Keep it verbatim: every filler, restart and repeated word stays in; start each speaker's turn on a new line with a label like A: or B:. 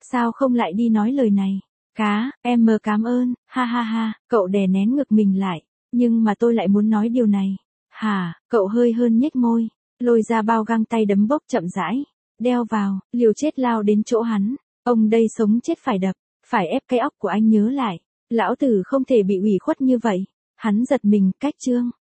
A: Sao không lại đi nói lời này? Cá, em mờ cảm ơn, ha ha ha, cậu đè nén ngực mình lại. Nhưng mà tôi lại muốn nói điều này. Hả, cậu hơi hơn nhếch môi, lôi ra bao găng tay đấm bốc chậm rãi, đeo vào, liều chết lao đến chỗ hắn. Ông đây sống chết phải đập, phải ép cái óc của anh nhớ lại. Lão tử không thể bị ủy khuất như vậy. Hắn giật mình, cách chương.